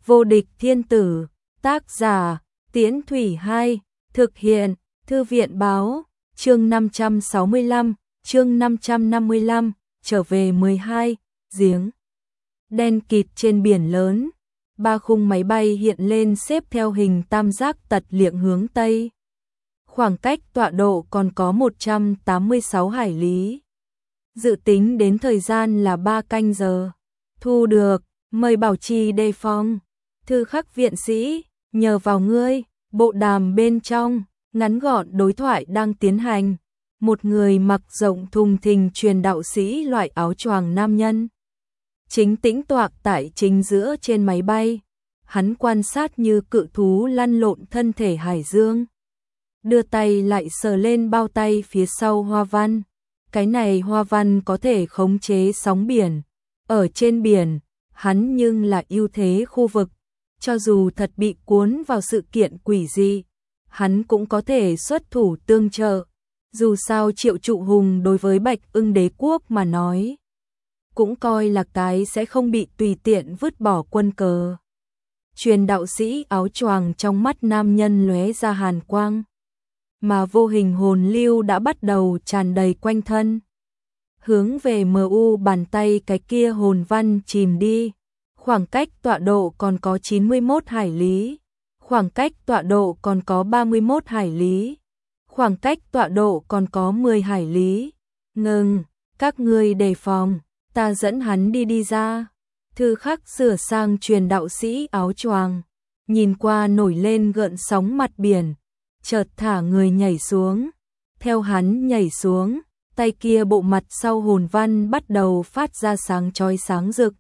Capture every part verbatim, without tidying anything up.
Vô địch thiên tử, tác giả, Tiễn Thủy hai, thực hiện, Thư viện báo, chương năm trăm sáu mươi lăm, chương năm trăm năm mươi lăm, trở về mười hai, giếng. Đen kịt trên biển lớn, ba khung máy bay hiện lên xếp theo hình tam giác tật liệng hướng Tây. Khoảng cách tọa độ còn có một trăm tám mươi sáu hải lý. Dự tính đến thời gian là ba canh giờ. Thu được, mời bảo trì đề phòng. Thư Khắc viện sĩ, nhờ vào ngươi. Bộ đàm bên trong, ngắn gọn đối thoại đang tiến hành. Một người mặc rộng thùng thình truyền đạo sĩ loại áo choàng nam nhân. Chính tĩnh toạc tại chính giữa trên máy bay. Hắn quan sát như cự thú lăn lộn thân thể hải dương. Đưa tay lại sờ lên bao tay phía sau hoa văn. Cái này hoa văn có thể khống chế sóng biển. Ở trên biển, hắn nhưng là ưu thế khu vực. Cho dù thật bị cuốn vào sự kiện quỷ dị, hắn cũng có thể xuất thủ tương trợ. Dù sao Triệu Trụ Hùng đối với Bạch Ưng Đế quốc mà nói, cũng coi là cái sẽ không bị tùy tiện vứt bỏ quân cờ. Truyền đạo sĩ áo choàng trong mắt nam nhân lóe ra hàn quang, mà vô hình hồn lưu đã bắt đầu tràn đầy quanh thân. Hướng về em u bàn tay cái kia hồn văn chìm đi. Khoảng cách tọa độ còn có chín mươi mốt hải lý. Khoảng cách tọa độ còn có ba mươi mốt hải lý. Khoảng cách tọa độ còn có mười hải lý. Ngừng, các ngươi đề phòng, ta dẫn hắn đi đi ra. Thư Khắc sửa sang truyền đạo sĩ áo choàng, nhìn qua nổi lên gợn sóng mặt biển, chợt thả người nhảy xuống. Theo hắn nhảy xuống, tay kia bộ mặt sau hồn văn bắt đầu phát ra sáng chói sáng rực.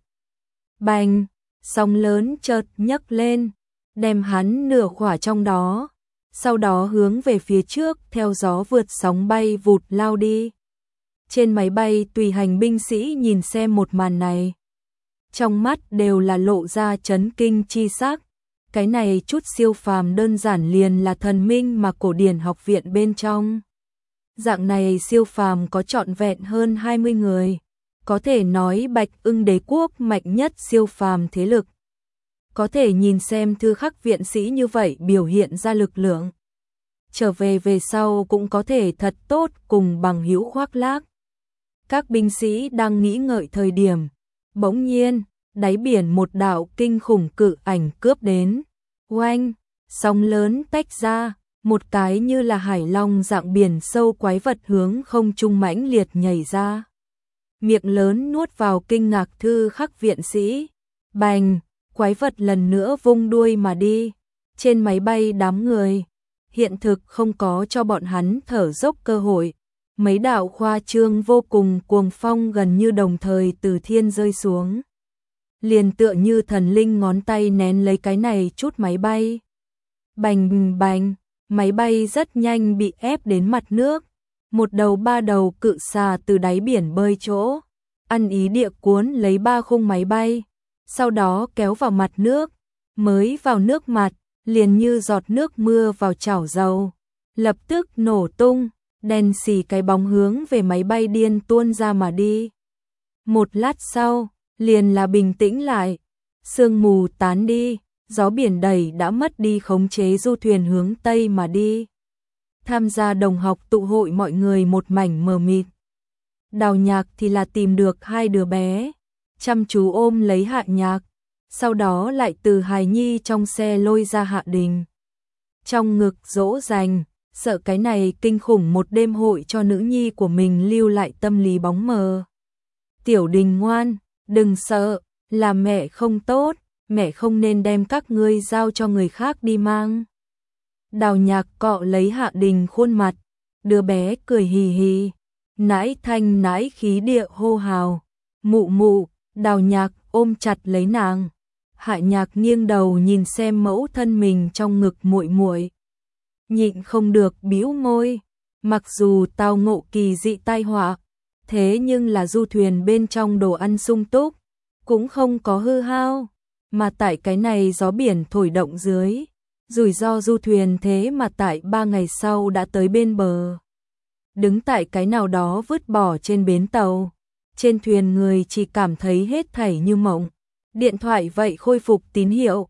Bành, sóng lớn chợt nhấc lên, đem hắn nửa khỏa trong đó, sau đó hướng về phía trước theo gió vượt sóng bay vụt lao đi. Trên máy bay tùy hành binh sĩ nhìn xem một màn này, trong mắt đều là lộ ra chấn kinh chi sắc. Cái này chút siêu phàm đơn giản liền là thần minh mà cổ điển học viện bên trong. Dạng này siêu phàm có trọn vẹn hơn hai mươi người. Có thể nói Bạch Ưng Đế quốc mạnh nhất siêu phàm thế lực. Có thể nhìn xem Thư Khắc viện sĩ như vậy biểu hiện ra lực lượng. Trở về về sau cũng có thể thật tốt cùng bằng hữu khoác lác. Các binh sĩ đang nghĩ ngợi thời điểm. Bỗng nhiên, đáy biển một đạo kinh khủng cự ảnh cướp đến. Oanh, sóng lớn tách ra. Một cái như là hải long dạng biển sâu quái vật hướng không trung mãnh liệt nhảy ra. Miệng lớn nuốt vào kinh ngạc Thư Khắc viện sĩ. Bành, quái vật lần nữa vung đuôi mà đi. Trên máy bay đám người, hiện thực không có cho bọn hắn thở dốc cơ hội. Mấy đạo khoa trương vô cùng cuồng phong gần như đồng thời từ thiên rơi xuống. Liền tựa như thần linh ngón tay nén lấy cái này chút máy bay. Bành bành, máy bay rất nhanh bị ép đến mặt nước. Một đầu ba đầu cự xà từ đáy biển bơi chỗ, ăn ý địa cuốn lấy ba khung máy bay, sau đó kéo vào mặt nước, mới vào nước mặt, liền như giọt nước mưa vào chảo dầu, lập tức nổ tung, đèn xì cái bóng hướng về máy bay điên tuôn ra mà đi. Một lát sau, liền là bình tĩnh lại, sương mù tán đi, gió biển đầy đã mất đi khống chế du thuyền hướng Tây mà đi. Tham gia đồng học tụ hội mọi người một mảnh mờ mịt. Đào Nhạc thì là tìm được hai đứa bé, chăm chú ôm lấy Hạ Nhạc, sau đó lại từ hài nhi trong xe lôi ra Hạ Đình. Trong ngực dỗ dành, sợ cái này kinh khủng một đêm hội cho nữ nhi của mình lưu lại tâm lý bóng mờ. Tiểu Đình ngoan, đừng sợ, là mẹ không tốt, mẹ không nên đem các ngươi giao cho người khác đi mang. Đào Nhạc cọ lấy Hạ Đình khuôn mặt, đứa bé cười hì hì, nãi thanh nãi khí địa hô hào. Mụ mụ, Đào Nhạc ôm chặt lấy nàng. Hạ Nhạc nghiêng đầu nhìn xem mẫu thân mình trong ngực muội muội, nhịn không được bĩu môi. Mặc dù tao ngộ kỳ dị tai họa, thế nhưng là du thuyền bên trong đồ ăn sung túc, cũng không có hư hao, mà tại cái này gió biển thổi động dưới, rủi ro du thuyền thế mà tại ba ngày sau đã tới bên bờ. Đứng tại cái nào đó vứt bỏ trên bến tàu, trên thuyền người chỉ cảm thấy hết thảy như mộng. Điện thoại vậy khôi phục tín hiệu,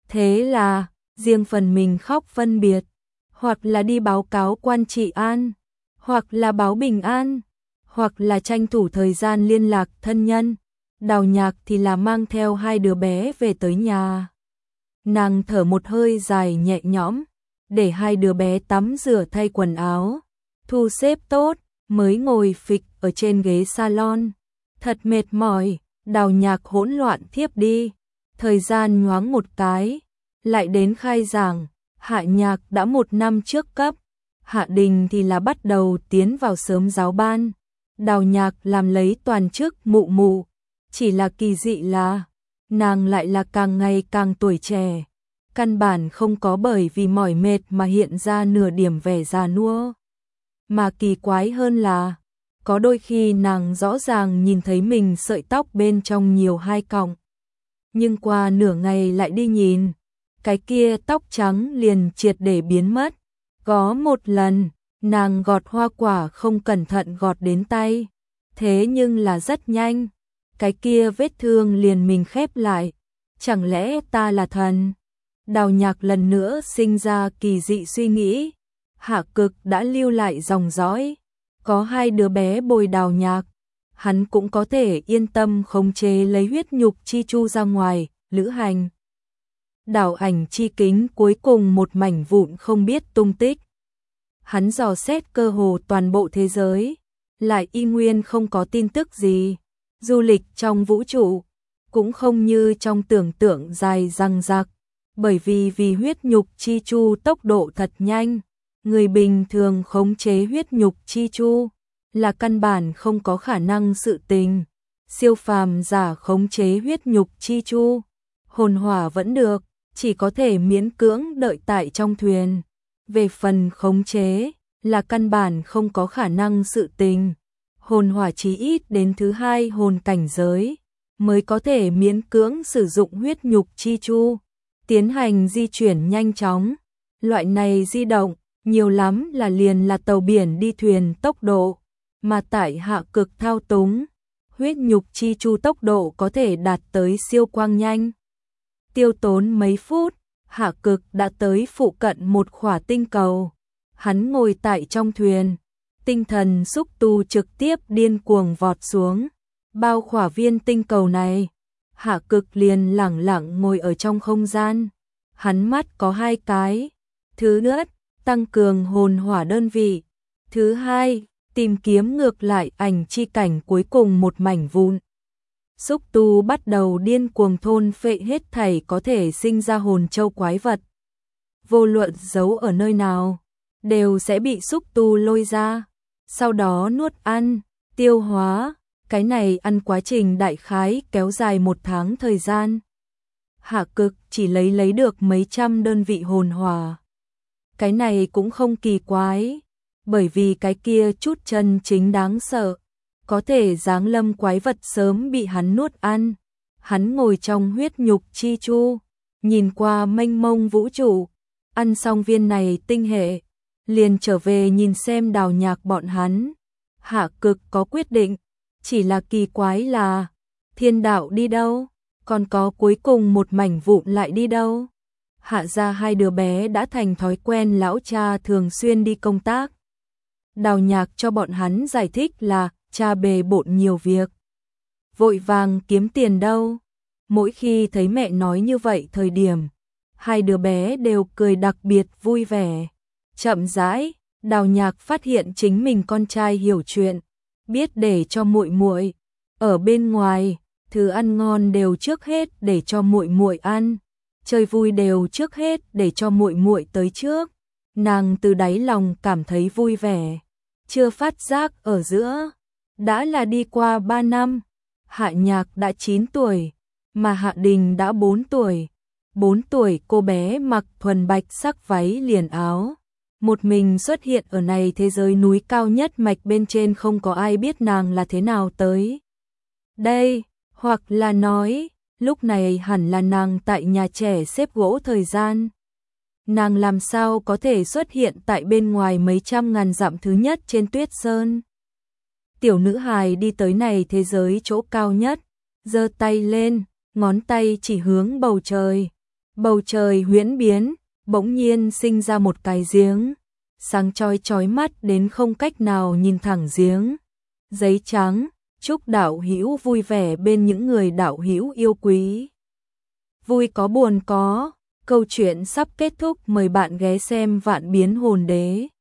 Thế là, riêng phần mình khóc phân biệt, hoặc là đi báo cáo quan trị an, hoặc là báo bình an, hoặc là tranh thủ thời gian liên lạc thân nhân. Đào Nhạc thì là mang theo hai đứa bé về tới nhà. Nàng thở một hơi dài nhẹ nhõm, để hai đứa bé tắm rửa thay quần áo, thu xếp tốt, mới ngồi phịch ở trên ghế salon. Thật mệt mỏi, Đào Nhạc hỗn loạn thiếp đi. Thời gian nhoáng một cái, lại đến khai giảng. Hạ Nhạc đã một năm trước cấp, Hạ Đình thì là bắt đầu tiến vào sớm giáo ban. Đào Nhạc làm lấy toàn chức mụ mụ, chỉ là kỳ dị là nàng lại là càng ngày càng tuổi trẻ, căn bản không có bởi vì mỏi mệt mà hiện ra nửa điểm vẻ già nua. Mà kỳ quái hơn là, có đôi khi nàng rõ ràng nhìn thấy mình sợi tóc bên trong nhiều hai cọng, nhưng qua nửa ngày lại đi nhìn, cái kia tóc trắng liền triệt để biến mất. Có một lần, nàng gọt hoa quả không cẩn thận gọt đến tay, thế nhưng là rất nhanh, cái kia vết thương liền mình khép lại. Chẳng lẽ ta là thần? Đào Nhạc lần nữa sinh ra kỳ dị suy nghĩ. Hạ Cực đã lưu lại dòng dõi, có hai đứa bé bồi Đào Nhạc, hắn cũng có thể yên tâm khống chế lấy huyết nhục chi chu ra ngoài lữ hành. Đảo Ảnh Chi Kính cuối cùng một mảnh vụn không biết tung tích. Hắn dò xét cơ hồ toàn bộ thế giới, lại y nguyên không có tin tức gì. Du lịch trong vũ trụ cũng không như trong tưởng tượng dài dằng dặc, bởi vì vì huyết nhục chi chu tốc độ thật nhanh, người bình thường khống chế huyết nhục chi chu là căn bản không có khả năng sự tình. Siêu phàm giả khống chế huyết nhục chi chu, hồn hỏa vẫn được, chỉ có thể miễn cưỡng đợi tại trong thuyền. Về phần khống chế, là căn bản không có khả năng sự tình. Hồn hỏa chí ít đến thứ hai hồn cảnh giới, mới có thể miễn cưỡng sử dụng huyết nhục chi chu, tiến hành di chuyển nhanh chóng. Loại này di động, nhiều lắm là liền là tàu biển đi thuyền tốc độ, mà tại Hạ Cực thao túng, huyết nhục chi chu tốc độ có thể đạt tới siêu quang nhanh. Tiêu tốn mấy phút, Hạ Cực đã tới phụ cận một khỏa tinh cầu. Hắn ngồi tại trong thuyền, tinh thần xúc tu trực tiếp điên cuồng vọt xuống, bao khỏa viên tinh cầu này. Hạ Cực liền lẳng lặng ngồi ở trong không gian. Hắn mắt có hai cái. Thứ nhất, tăng cường hồn hỏa đơn vị. Thứ hai, tìm kiếm ngược lại ảnh chi cảnh cuối cùng một mảnh vụn. Xúc tu bắt đầu điên cuồng thôn phệ hết thảy có thể sinh ra hồn châu quái vật. Vô luận giấu ở nơi nào, đều sẽ bị xúc tu lôi ra, sau đó nuốt ăn, tiêu hóa. Cái này ăn quá trình đại khái kéo dài một tháng thời gian. Hạ Cực chỉ lấy lấy được mấy trăm đơn vị hồn hỏa. Cái này cũng không kỳ quái, bởi vì cái kia chút chân chính đáng sợ, có thể giáng lâm quái vật sớm bị hắn nuốt ăn. Hắn ngồi trong huyết nhục chi chu, nhìn qua mênh mông vũ trụ, ăn xong viên này tinh hệ, liền trở về nhìn xem Đào Nhạc bọn hắn. Hạ Cực có quyết định, chỉ là kỳ quái là thiên đạo đi đâu, còn có cuối cùng một mảnh vụn lại đi đâu. Hạ gia hai đứa bé đã thành thói quen lão cha thường xuyên đi công tác. Đào Nhạc cho bọn hắn giải thích là cha bề bộn nhiều việc, vội vàng kiếm tiền đâu. Mỗi khi thấy mẹ nói như vậy thời điểm, hai đứa bé đều cười đặc biệt vui vẻ. Chậm rãi, Đào Nhạc phát hiện chính mình con trai hiểu chuyện, biết để cho muội muội ở bên ngoài, thứ ăn ngon đều trước hết để cho muội muội ăn, chơi vui đều trước hết để cho muội muội tới trước. Nàng từ đáy lòng cảm thấy vui vẻ. Chưa phát giác ở giữa, đã là đi qua ba năm, Hạ Nhạc đã chín tuổi, mà Hạ Đình đã bốn tuổi. bốn tuổi cô bé mặc thuần bạch sắc váy liền áo, một mình xuất hiện ở này thế giới núi cao nhất mạch bên trên, không có ai biết nàng là thế nào tới đây, hoặc là nói, lúc này hẳn là nàng tại nhà trẻ xếp gỗ thời gian. Nàng làm sao có thể xuất hiện tại bên ngoài mấy trăm ngàn dặm thứ nhất trên tuyết sơn. Tiểu nữ hài đi tới này thế giới chỗ cao nhất, giơ tay lên, ngón tay chỉ hướng bầu trời. Bầu trời huyễn biến, bỗng nhiên sinh ra một cái giếng, sáng chói chói mắt đến không cách nào nhìn thẳng giếng. Giấy trắng, chúc đạo hữu vui vẻ bên những người đạo hữu yêu quý. Vui có buồn có, câu chuyện sắp kết thúc, mời bạn ghé xem Vạn Biến Hồn Đế.